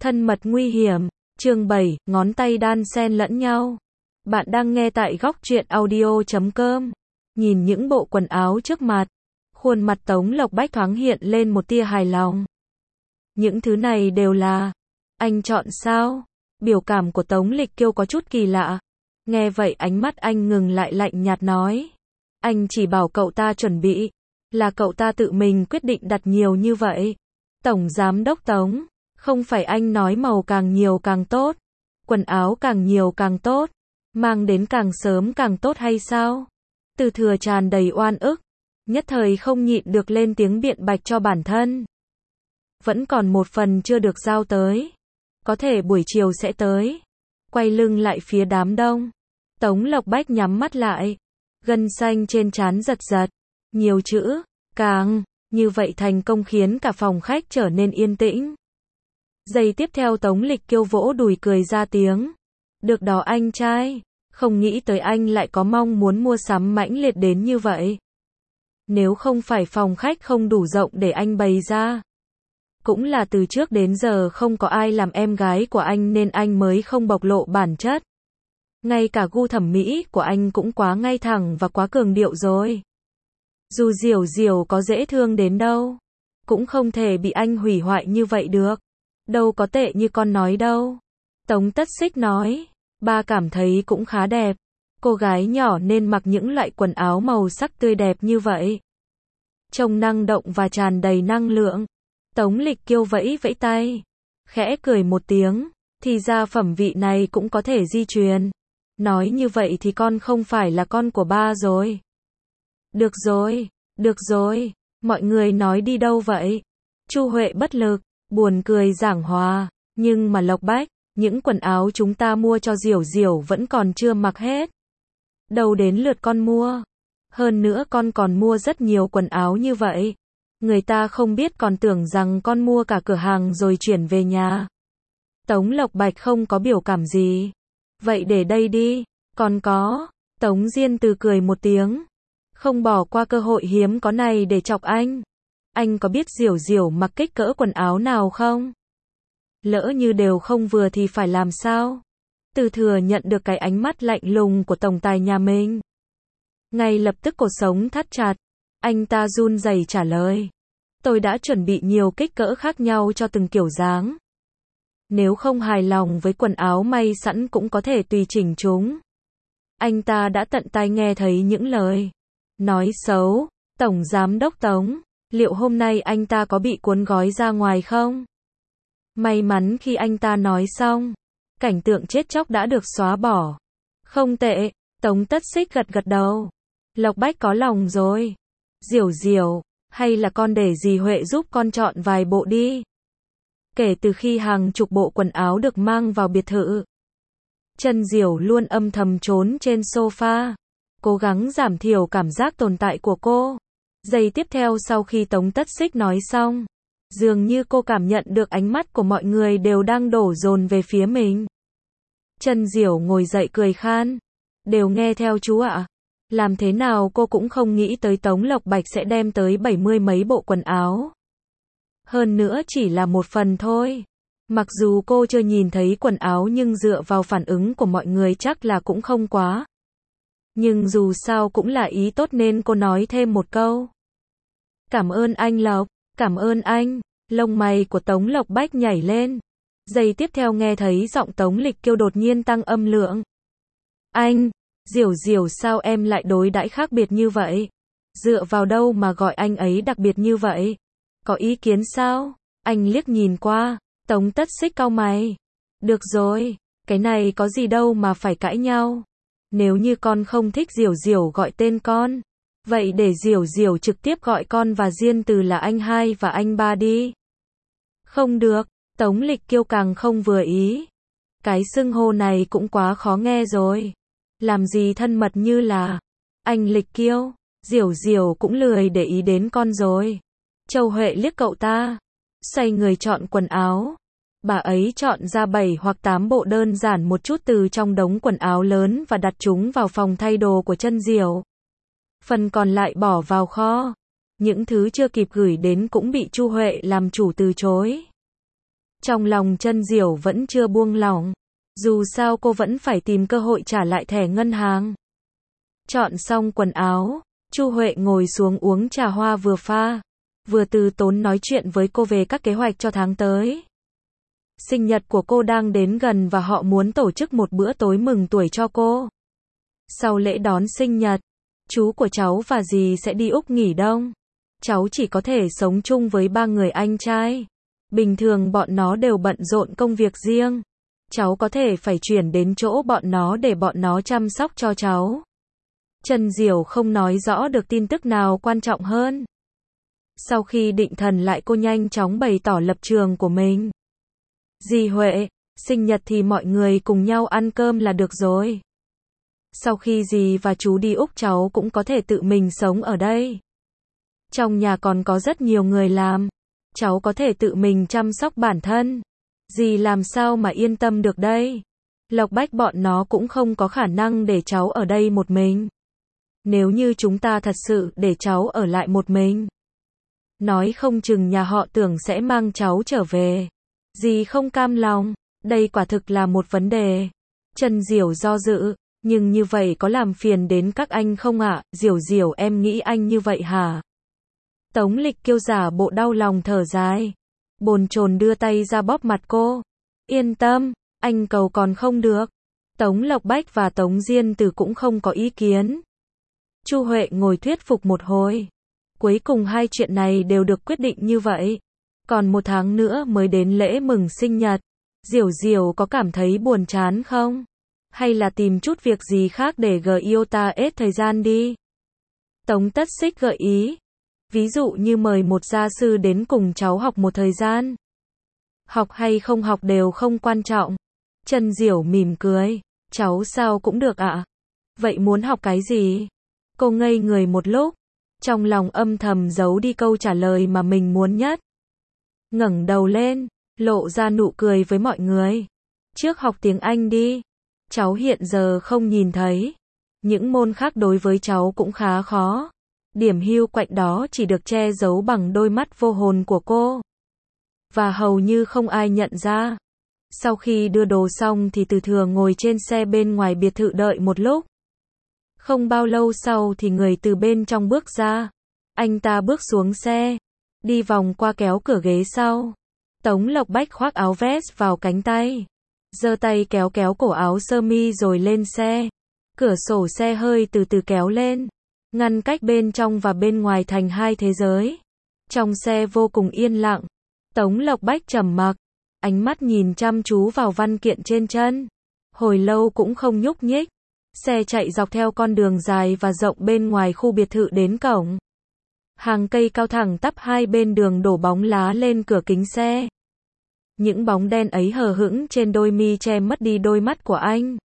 Thân mật nguy hiểm. Chương 7, ngón tay đan xen lẫn nhau. Bạn đang nghe tại góc truyện audio.com. Nhìn những bộ quần áo trước mặt, khuôn mặt Tống Lộc Bách thoáng hiện lên một tia hài lòng. Những thứ này đều là anh chọn sao? Biểu cảm của Tống Lịch Kiêu có chút kỳ lạ. Nghe vậy ánh mắt anh ngừng lại, lạnh nhạt nói. Anh chỉ bảo cậu ta chuẩn bị, là cậu ta tự mình quyết định đặt nhiều như vậy. Tổng Giám đốc Tống, không phải anh nói màu càng nhiều càng tốt, quần áo càng nhiều càng tốt, mang đến càng sớm càng tốt hay sao? Từ Thừa tràn đầy oan ức, nhất thời không nhịn được lên tiếng biện bạch cho bản thân. Vẫn còn một phần chưa được giao tới, có thể buổi chiều sẽ tới. Quay lưng lại phía đám đông, Tống Lộc Bách nhắm mắt lại, gân xanh trên trán giật giật, nhiều chữ, càng, như vậy thành công khiến cả phòng khách trở nên yên tĩnh. Giây tiếp theo Tống Lịch Kiêu vỗ đùi cười ra tiếng. Được đó anh trai, không nghĩ tới anh lại có mong muốn mua sắm mãnh liệt đến như vậy. Nếu không phải phòng khách không đủ rộng để anh bày ra, cũng là từ trước đến giờ không có ai làm em gái của anh nên anh mới không bộc lộ bản chất. Ngay cả gu thẩm mỹ của anh cũng quá ngay thẳng và quá cường điệu rồi. Dù Diểu Diểu có dễ thương đến đâu, cũng không thể bị anh hủy hoại như vậy được. Đâu có tệ như con nói đâu. Tống Tất Xích nói, ba cảm thấy cũng khá đẹp. Cô gái nhỏ nên mặc những loại quần áo màu sắc tươi đẹp như vậy. Trông năng động và tràn đầy năng lượng. Tống Lịch Kiêu vẫy vẫy tay, khẽ cười một tiếng, thì ra phẩm vị này cũng có thể di truyền. Nói như vậy thì con không phải là con của ba rồi. Được rồi, mọi người nói đi đâu vậy? Chu Huệ bất lực, buồn cười giảng hòa, nhưng mà Lộc Bách, những quần áo chúng ta mua cho Diểu Diểu vẫn còn chưa mặc hết. Đâu đến lượt con mua. Hơn nữa con còn mua rất nhiều quần áo như vậy. Người ta không biết còn tưởng rằng con mua cả cửa hàng rồi chuyển về nhà. Tống Lộc Bạch không có biểu cảm gì. Vậy để đây đi, còn có. Tống Diên Từ cười một tiếng. Không bỏ qua cơ hội hiếm có này để chọc anh. Anh có biết Diểu Diểu mặc kích cỡ quần áo nào không? Lỡ như đều không vừa thì phải làm sao? Từ Thừa nhận được cái ánh mắt lạnh lùng của tổng tài nhà mình. Ngay lập tức cột sống thắt chặt. Anh ta run rẩy trả lời. Tôi đã chuẩn bị nhiều kích cỡ khác nhau cho từng kiểu dáng. Nếu không hài lòng với quần áo may sẵn cũng có thể tùy chỉnh chúng. Anh ta đã tận tai nghe thấy những lời nói xấu. Tổng Giám đốc Tống, liệu hôm nay anh ta có bị cuốn gói ra ngoài không? May mắn khi anh ta nói xong, cảnh tượng chết chóc đã được xóa bỏ. Không tệ, Tống Tất Xích gật gật đầu. Lộc Bách có lòng rồi. Diểu Diểu, hay là con để dì Huệ giúp con chọn vài bộ đi. Kể từ khi hàng chục bộ quần áo được mang vào biệt thự, Chân Diểu luôn âm thầm trốn trên sofa, cố gắng giảm thiểu cảm giác tồn tại của cô. Giây tiếp theo sau khi Tống Tất Xích nói xong, dường như cô cảm nhận được ánh mắt của mọi người đều đang đổ dồn về phía mình. Chân Diểu ngồi dậy cười khan. Đều nghe theo chú ạ. Làm thế nào cô cũng không nghĩ tới Tống Lộc Bạch sẽ đem tới 70 mấy bộ quần áo. Hơn nữa chỉ là một phần thôi. Mặc dù cô chưa nhìn thấy quần áo nhưng dựa vào phản ứng của mọi người chắc là cũng không quá. Nhưng dù sao cũng là ý tốt nên cô nói thêm một câu. Cảm ơn anh Lộc, cảm ơn anh. Lông mày của Tống Lộc Bách nhảy lên. Giây tiếp theo nghe thấy giọng Tống Lịch Kiêu đột nhiên tăng âm lượng. Anh, Diểu Diểu sao em lại đối đãi khác biệt như vậy? Dựa vào đâu mà gọi anh ấy đặc biệt như vậy? Có ý kiến sao? Anh liếc nhìn qua, Tống Tất Xích cau mày. Được rồi, cái này có gì đâu mà phải cãi nhau. Nếu như con không thích Diểu Diểu gọi tên con, vậy để Diểu Diểu trực tiếp gọi con và Diên Từ là anh hai và anh ba đi. Không được, Tống Lịch Kiêu càng không vừa ý. Cái xưng hô này cũng quá khó nghe rồi. Làm gì thân mật như là anh Lịch Kiêu. Diểu Diểu cũng lười để ý đến con rồi. Châu Huệ liếc cậu ta, xoay người chọn quần áo. Bà ấy chọn ra 7 hoặc 8 bộ đơn giản một chút từ trong đống quần áo lớn và đặt chúng vào phòng thay đồ của Chân Diểu. Phần còn lại bỏ vào kho. Những thứ chưa kịp gửi đến cũng bị Chu Huệ làm chủ từ chối. Trong lòng Chân Diểu vẫn chưa buông lỏng. Dù sao cô vẫn phải tìm cơ hội trả lại thẻ ngân hàng. Chọn xong quần áo, Chu Huệ ngồi xuống uống trà hoa vừa pha, vừa từ tốn nói chuyện với cô về các kế hoạch cho tháng tới. Sinh nhật của cô đang đến gần và họ muốn tổ chức một bữa tối mừng tuổi cho cô. Sau lễ đón sinh nhật, chú của cháu và dì sẽ đi Úc nghỉ đông. Cháu chỉ có thể sống chung với 3 người anh trai. Bình thường bọn nó đều bận rộn công việc riêng. Cháu có thể phải chuyển đến chỗ bọn nó để bọn nó chăm sóc cho cháu. Chân Diểu không nói rõ được tin tức nào quan trọng hơn. Sau khi định thần lại, cô nhanh chóng bày tỏ lập trường của mình. Dì Huệ, sinh nhật thì mọi người cùng nhau ăn cơm là được rồi. Sau khi dì và chú đi Úc, cháu cũng có thể tự mình sống ở đây. Trong nhà còn có rất nhiều người làm. Cháu có thể tự mình chăm sóc bản thân. Dì làm sao mà yên tâm được đây? Lộc Bách bọn nó cũng không có khả năng để cháu ở đây một mình. Nếu như chúng ta thật sự để cháu ở lại một mình, nói không chừng nhà họ Tưởng sẽ mang cháu trở về. Dì không cam lòng, đây quả thực là một vấn đề. Chân Diểu do dự, nhưng như vậy có làm phiền đến các anh không ạ? Diểu Diểu, em nghĩ anh như vậy hả? Tống Lịch Kiêu giả bộ đau lòng thở dài, bồn chồn đưa tay ra bóp mặt cô. Yên tâm, anh cầu còn không được. Tống Lộc Bách và Tống Diên Từ cũng không có ý kiến. Chu Huệ ngồi thuyết phục một hồi. Cuối cùng hai chuyện này đều được quyết định như vậy. Còn 1 tháng nữa mới đến lễ mừng sinh nhật. Diểu Diểu có cảm thấy buồn chán không? Hay là tìm chút việc gì khác để GIOTA thời gian đi? Tống Tất Xích gợi ý. Ví dụ như mời một gia sư đến cùng cháu học một thời gian. Học hay không học đều không quan trọng. Chân Diểu mỉm cười. Cháu sao cũng được ạ. Vậy muốn học cái gì? Cô ngây người một lúc. Trong lòng âm thầm giấu đi câu trả lời mà mình muốn nhất. Ngẩng đầu lên, lộ ra nụ cười với mọi người. Trước học tiếng Anh đi. Cháu hiện giờ không nhìn thấy. Những môn khác đối với cháu cũng khá khó. Điểm hưu quạnh đó chỉ được che giấu bằng đôi mắt vô hồn của cô. Và hầu như không ai nhận ra. Sau khi đưa đồ xong thì Từ Thừa ngồi trên xe bên ngoài biệt thự đợi một lúc. Không bao lâu sau thì người từ bên trong bước ra. Anh ta bước xuống xe, đi vòng qua kéo cửa ghế sau. Tống Lộc Bách khoác áo vest vào cánh tay, giơ tay kéo kéo cổ áo sơ mi rồi lên xe. Cửa sổ xe hơi từ từ kéo lên, ngăn cách bên trong và bên ngoài thành hai thế giới. Trong xe vô cùng yên lặng. Tống Lộc Bách trầm mặc, ánh mắt nhìn chăm chú vào văn kiện trên chân. Hồi lâu cũng không nhúc nhích. Xe chạy dọc theo con đường dài và rộng bên ngoài khu biệt thự đến cổng. Hàng cây cao thẳng tắp hai bên đường đổ bóng lá lên cửa kính xe. Những bóng đen ấy hờ hững trên đôi mi che mất đi đôi mắt của anh.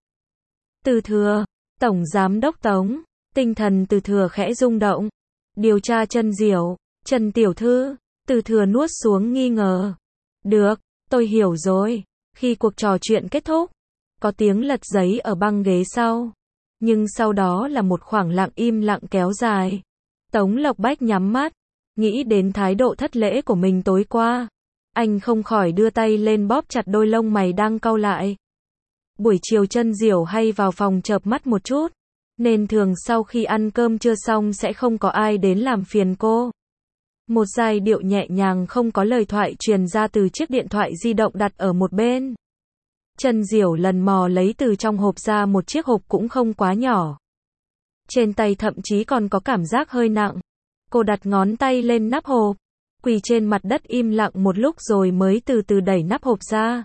Từ Thừa, Tổng Giám đốc Tống. Tinh thần Từ Thừa khẽ rung động. Điều tra Chân Diểu, Trần tiểu thư. Từ Thừa nuốt xuống nghi ngờ. Được, tôi hiểu rồi. Khi cuộc trò chuyện kết thúc, có tiếng lật giấy ở băng ghế sau. Nhưng sau đó là một khoảng lặng im lặng kéo dài. Tống Lộc Bách nhắm mắt, nghĩ đến thái độ thất lễ của mình tối qua. Anh không khỏi đưa tay lên bóp chặt đôi lông mày đang cau lại. Buổi chiều Chân Diểu hay vào phòng chợp mắt một chút, nên thường sau khi ăn cơm trưa xong sẽ không có ai đến làm phiền cô. Một giai điệu nhẹ nhàng không có lời thoại truyền ra từ chiếc điện thoại di động đặt ở một bên. Chân Diểu lần mò lấy từ trong hộp ra một chiếc hộp cũng không quá nhỏ. Trên tay thậm chí còn có cảm giác hơi nặng. Cô đặt ngón tay lên nắp hộp, quỳ trên mặt đất im lặng một lúc rồi mới từ từ đẩy nắp hộp ra.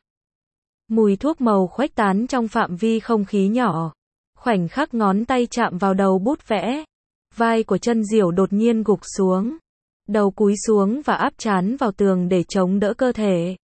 Mùi thuốc màu khuếch tán trong phạm vi không khí nhỏ. Khoảnh khắc ngón tay chạm vào đầu bút vẽ, vai của Chân Diểu đột nhiên gục xuống. Đầu cúi xuống và áp trán vào tường để chống đỡ cơ thể.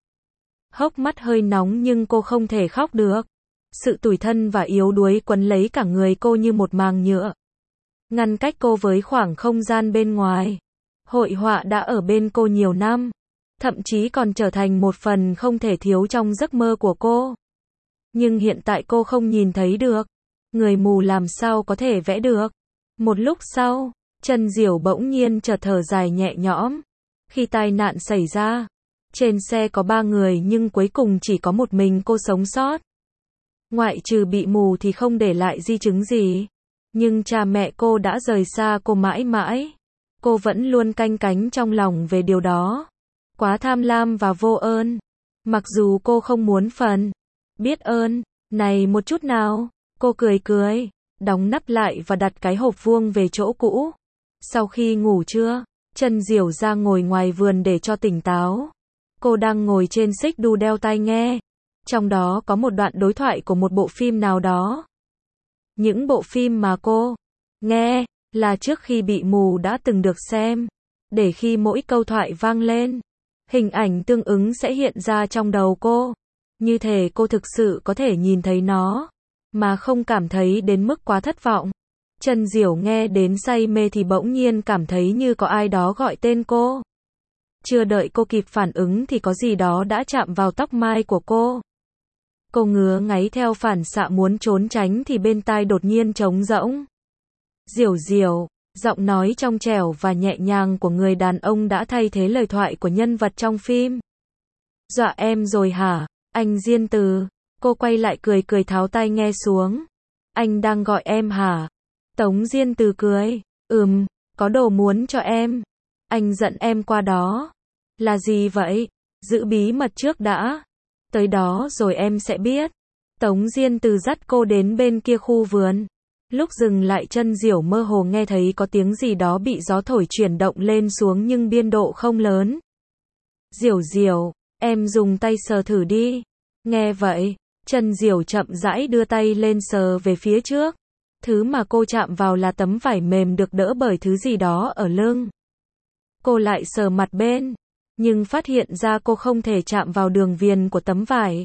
Hốc mắt hơi nóng nhưng cô không thể khóc được. Sự tủi thân và yếu đuối quấn lấy cả người cô như một màng nhựa, ngăn cách cô với khoảng không gian bên ngoài. Hội họa đã ở bên cô nhiều năm, thậm chí còn trở thành một phần không thể thiếu trong giấc mơ của cô. Nhưng hiện tại cô không nhìn thấy được. Người mù làm sao có thể vẽ được. Một lúc sau, Chân Diểu bỗng nhiên chợt thở dài nhẹ nhõm. Khi tai nạn xảy ra, Trên xe có 3 người nhưng cuối cùng chỉ có một mình cô sống sót. Ngoại trừ bị mù thì không để lại di chứng gì. Nhưng cha mẹ cô đã rời xa cô mãi mãi. Cô vẫn luôn canh cánh trong lòng về điều đó. Quá tham lam và vô ơn. Mặc dù cô không muốn phần biết ơn này một chút nào. Cô cười cười, đóng nắp lại và đặt cái hộp vuông về chỗ cũ. Sau khi ngủ trưa, Trân Diểu ra ngồi ngoài vườn để cho tỉnh táo. Cô đang ngồi trên xích đu đeo tai nghe. Trong đó có một đoạn đối thoại của một bộ phim nào đó. Những bộ phim mà cô nghe là trước khi bị mù đã từng được xem. Để khi mỗi câu thoại vang lên, hình ảnh tương ứng sẽ hiện ra trong đầu cô. Như thể cô thực sự có thể nhìn thấy nó, mà không cảm thấy đến mức quá thất vọng. Trân Diểu nghe đến say mê thì bỗng nhiên cảm thấy như có ai đó gọi tên cô. Chưa đợi cô kịp phản ứng thì có gì đó đã chạm vào tóc mai của cô. Cô ngứa ngáy theo phản xạ muốn trốn tránh thì bên tai đột nhiên trống rỗng. Diểu Diểu, giọng nói trong trẻo và nhẹ nhàng của người đàn ông đã thay thế lời thoại của nhân vật trong phim. Dọa em rồi hả, anh Diên Từ? Cô quay lại cười cười tháo tai nghe xuống. Anh đang gọi em hả? Tống Diên Từ cười. Có đồ muốn cho em. Anh giận em qua đó. Là gì vậy? Giữ bí mật trước đã. Tới đó rồi em sẽ biết. Tống Diên Từ dắt cô đến bên kia khu vườn. Lúc dừng lại Trân Diểu mơ hồ nghe thấy có tiếng gì đó bị gió thổi chuyển động lên xuống nhưng biên độ không lớn. Diểu Diểu, em dùng tay sờ thử đi. Nghe vậy, Trân Diểu chậm rãi đưa tay lên sờ về phía trước. Thứ mà cô chạm vào là tấm vải mềm được đỡ bởi thứ gì đó ở lưng. Cô lại sờ mặt bên, nhưng phát hiện ra cô không thể chạm vào đường viền của tấm vải.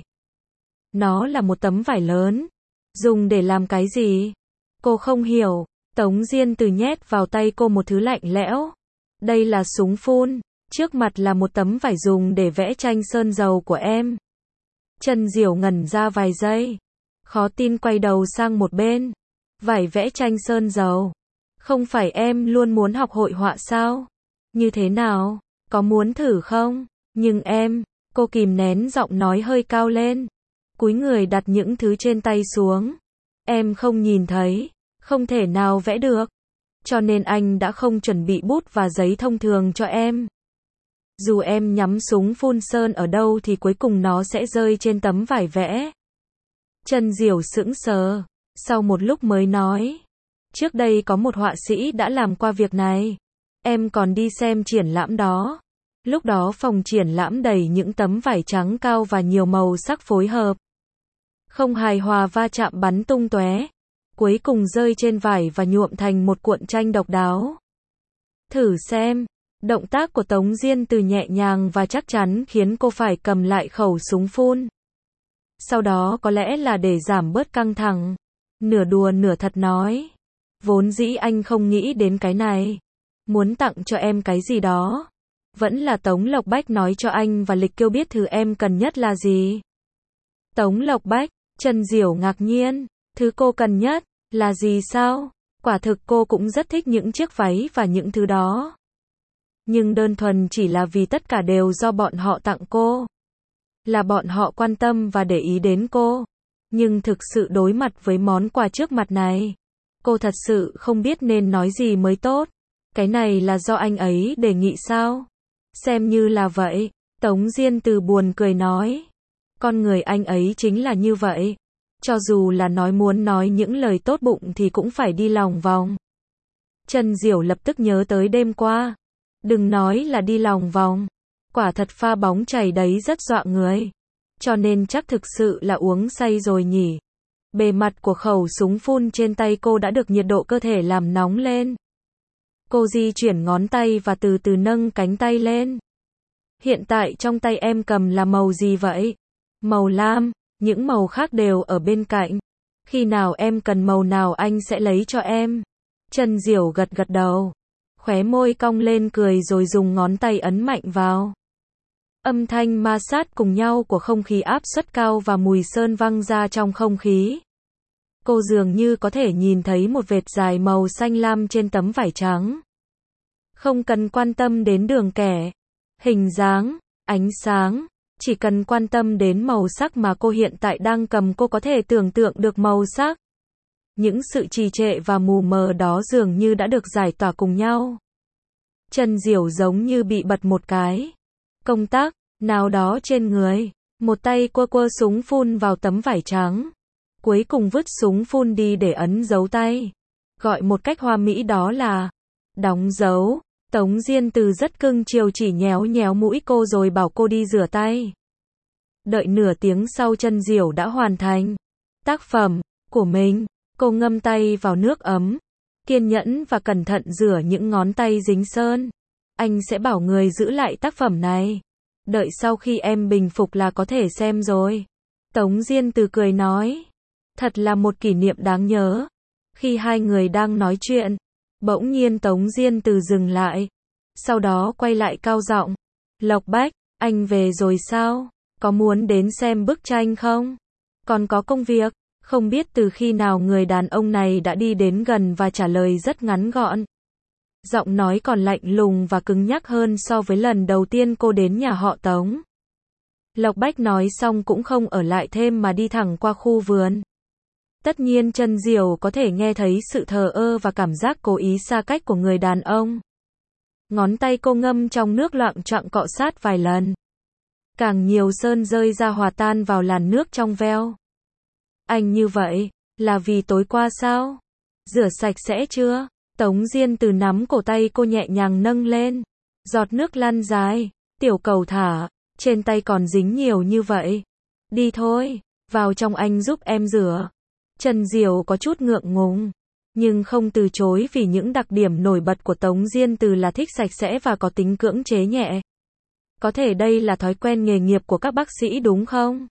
Nó là một tấm vải lớn. Dùng để làm cái gì? Cô không hiểu. Tống Diên Từ nhét vào tay cô một thứ lạnh lẽo. Đây là súng phun. Trước mặt là một tấm vải dùng để vẽ tranh sơn dầu của em. Trân Diểu ngẩn ra vài giây. Khó tin quay đầu sang một bên. Vải vẽ tranh sơn dầu. Không phải em luôn muốn học hội họa sao? Như thế nào? Có muốn thử không? Nhưng em, cô kìm nén giọng nói hơi cao lên. Cúi người đặt những thứ trên tay xuống. Em không nhìn thấy, không thể nào vẽ được. Cho nên anh đã không chuẩn bị bút và giấy thông thường cho em. Dù em nhắm súng phun sơn ở đâu thì cuối cùng nó sẽ rơi trên tấm vải vẽ. Trân Diểu sững sờ, sau một lúc mới nói. Trước đây có một họa sĩ đã làm qua việc này. Em còn đi xem triển lãm đó. Lúc đó phòng triển lãm đầy những tấm vải trắng cao và nhiều màu sắc phối hợp. Không hài hòa va chạm bắn tung tóe. Cuối cùng rơi trên vải và nhuộm thành một cuộn tranh độc đáo. Thử xem. Động tác của Tống Diên Từ nhẹ nhàng và chắc chắn khiến cô phải cầm lại khẩu súng phun. Sau đó có lẽ là để giảm bớt căng thẳng. Nửa đùa nửa thật nói. Vốn dĩ anh không nghĩ đến cái này. Muốn tặng cho em cái gì đó. Vẫn là Tống Lộc Bách nói cho anh và Lịch Kiêu biết thứ em cần nhất là gì. Tống Lộc Bách, Trân Diểu ngạc nhiên. Thứ cô cần nhất, là gì sao? Quả thực cô cũng rất thích những chiếc váy và những thứ đó. Nhưng đơn thuần chỉ là vì tất cả đều do bọn họ tặng cô. Là bọn họ quan tâm và để ý đến cô. Nhưng thực sự đối mặt với món quà trước mặt này, cô thật sự không biết nên nói gì mới tốt. Cái này là do anh ấy đề nghị sao? Xem như là vậy. Tống Diên Từ buồn cười nói. Con người anh ấy chính là như vậy. Cho dù là muốn nói những lời tốt bụng thì cũng phải đi lòng vòng. Trân Diểu lập tức nhớ tới đêm qua. Đừng nói là đi lòng vòng. Quả thật pha bóng chảy đấy rất dọa người. Cho nên chắc thực sự là uống say rồi nhỉ. Bề mặt của khẩu súng phun trên tay cô đã được nhiệt độ cơ thể làm nóng lên. Cô di chuyển ngón tay và từ từ nâng cánh tay lên. Hiện tại trong tay em cầm là màu gì vậy? Màu lam, những màu khác đều ở bên cạnh. Khi nào em cần màu nào anh sẽ lấy cho em. Trân Diểu gật gật đầu. Khóe môi cong lên cười rồi dùng ngón tay ấn mạnh vào. Âm thanh ma sát cùng nhau của không khí áp suất cao và mùi sơn văng ra trong không khí. Cô dường như có thể nhìn thấy một vệt dài màu xanh lam trên tấm vải trắng. Không cần quan tâm đến đường kẻ, hình dáng, ánh sáng. Chỉ cần quan tâm đến màu sắc mà cô hiện tại đang cầm, cô có thể tưởng tượng được màu sắc. Những sự trì trệ và mù mờ đó dường như đã được giải tỏa cùng nhau. Trần Diểu giống như bị bật một cái công tắc nào đó trên người. Một tay quơ quơ súng phun vào tấm vải trắng. Cuối cùng vứt súng phun đi để ấn dấu tay. Gọi một cách hoa mỹ đó là đóng dấu. Tống Diên Từ rất cưng chiều chỉ nhéo nhéo mũi cô rồi bảo cô đi rửa tay. Đợi nửa tiếng sau Trần Diểu đã hoàn thành tác phẩm của mình. Cô ngâm tay vào nước ấm, kiên nhẫn và cẩn thận rửa những ngón tay dính sơn. Anh sẽ bảo người giữ lại tác phẩm này. Đợi sau khi em bình phục là có thể xem rồi. Tống Diên Từ cười nói. Thật là một kỷ niệm đáng nhớ. Khi hai người đang nói chuyện, bỗng nhiên Tống Diên Từ dừng lại. Sau đó quay lại cao giọng. Lộc Bách, anh về rồi sao? Có muốn đến xem bức tranh không? Còn có công việc. Không biết từ khi nào người đàn ông này đã đi đến gần và trả lời rất ngắn gọn. Giọng nói còn lạnh lùng và cứng nhắc hơn so với lần đầu tiên cô đến nhà họ Tống. Lộc Bách nói xong cũng không ở lại thêm mà đi thẳng qua khu vườn. Tất nhiên Trần Diểu có thể nghe thấy sự thờ ơ và cảm giác cố ý xa cách của người đàn ông. Ngón tay cô ngâm trong nước loạng choạng cọ sát vài lần. Càng nhiều sơn rơi ra hòa tan vào làn nước trong veo. Anh như vậy, là vì tối qua sao? Rửa sạch sẽ chưa? Tống Diên Từ nắm cổ tay cô nhẹ nhàng nâng lên. Giọt nước lăn dài. Tiểu cầu thả, trên tay còn dính nhiều như vậy. Đi thôi, vào trong anh giúp em rửa. Trần Diểu có chút ngượng ngùng, nhưng không từ chối vì những đặc điểm nổi bật của Tống Diên Từ là thích sạch sẽ và có tính cưỡng chế nhẹ. Có thể đây là thói quen nghề nghiệp của các bác sĩ đúng không?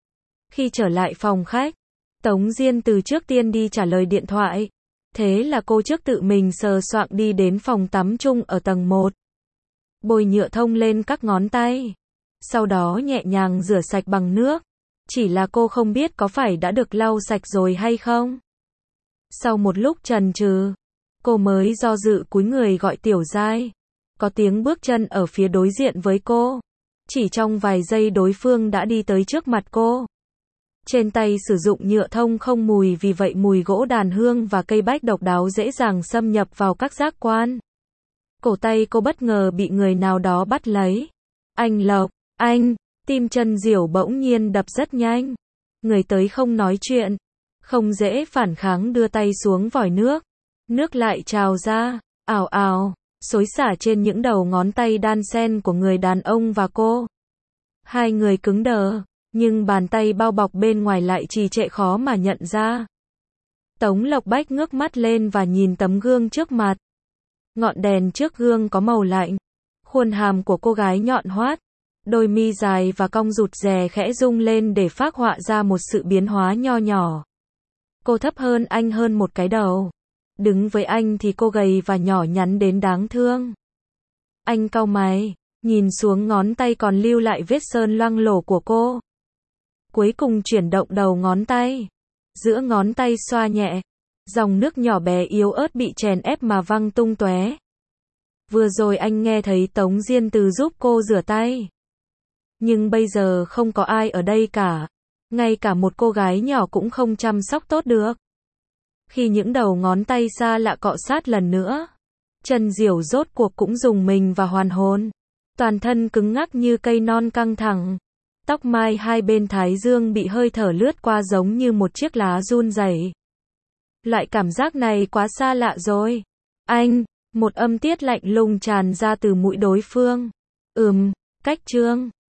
Khi trở lại phòng khách, Tống Diên Từ trước tiên đi trả lời điện thoại. Thế là cô trước tự mình sờ soạng đi đến phòng tắm chung ở tầng 1. Bôi nhựa thông lên các ngón tay. Sau đó nhẹ nhàng rửa sạch bằng nước. Chỉ là cô không biết có phải đã được lau sạch rồi hay không. Sau một lúc chần chừ, cô mới do dự cúi người gọi Tiểu Giai. Có tiếng bước chân ở phía đối diện với cô. Chỉ trong vài giây đối phương đã đi tới trước mặt cô. Trên tay sử dụng nhựa thông không mùi, vì vậy mùi gỗ đàn hương và cây bách độc đáo dễ dàng xâm nhập vào các giác quan. Cổ tay cô bất ngờ bị người nào đó bắt lấy. Anh Lộc, anh, tim Trần Diểu bỗng nhiên đập rất nhanh. Người tới không nói chuyện, không dễ phản kháng, đưa tay xuống vòi nước. Nước lại trào ra, ào ào, xối xả trên những đầu ngón tay đan xen của người đàn ông và cô. Hai người cứng đờ. Nhưng bàn tay bao bọc bên ngoài lại trì trệ khó mà nhận ra. Tống Lộc Bách ngước mắt lên và nhìn tấm gương trước mặt. Ngọn đèn trước gương có màu lạnh. Khuôn hàm của cô gái nhọn hoắt. Đôi mi dài và cong rụt rè khẽ rung lên để phác họa ra một sự biến hóa nho nhỏ. Cô thấp hơn anh hơn một cái đầu. Đứng với anh thì cô gầy và nhỏ nhắn đến đáng thương. Anh cau mày, nhìn xuống ngón tay còn lưu lại vết sơn loang lổ của cô. Cuối cùng chuyển động đầu ngón tay. Giữa ngón tay xoa nhẹ. Dòng nước nhỏ bé yếu ớt bị chèn ép mà văng tung tóe. Vừa rồi anh nghe thấy Tống Diên Từ giúp cô rửa tay. Nhưng bây giờ không có ai ở đây cả. Ngay cả một cô gái nhỏ cũng không chăm sóc tốt được. Khi những đầu ngón tay xa lạ cọ sát lần nữa, Trần Diểu rốt cuộc cũng rùng mình và hoàn hồn. Toàn thân cứng ngắc như cây non căng thẳng. Tóc mai hai bên thái dương bị hơi thở lướt qua giống như một chiếc lá run rẩy. Loại cảm giác này quá xa lạ rồi. Anh, một âm tiết lạnh lùng tràn ra từ mũi đối phương. Cách Trương.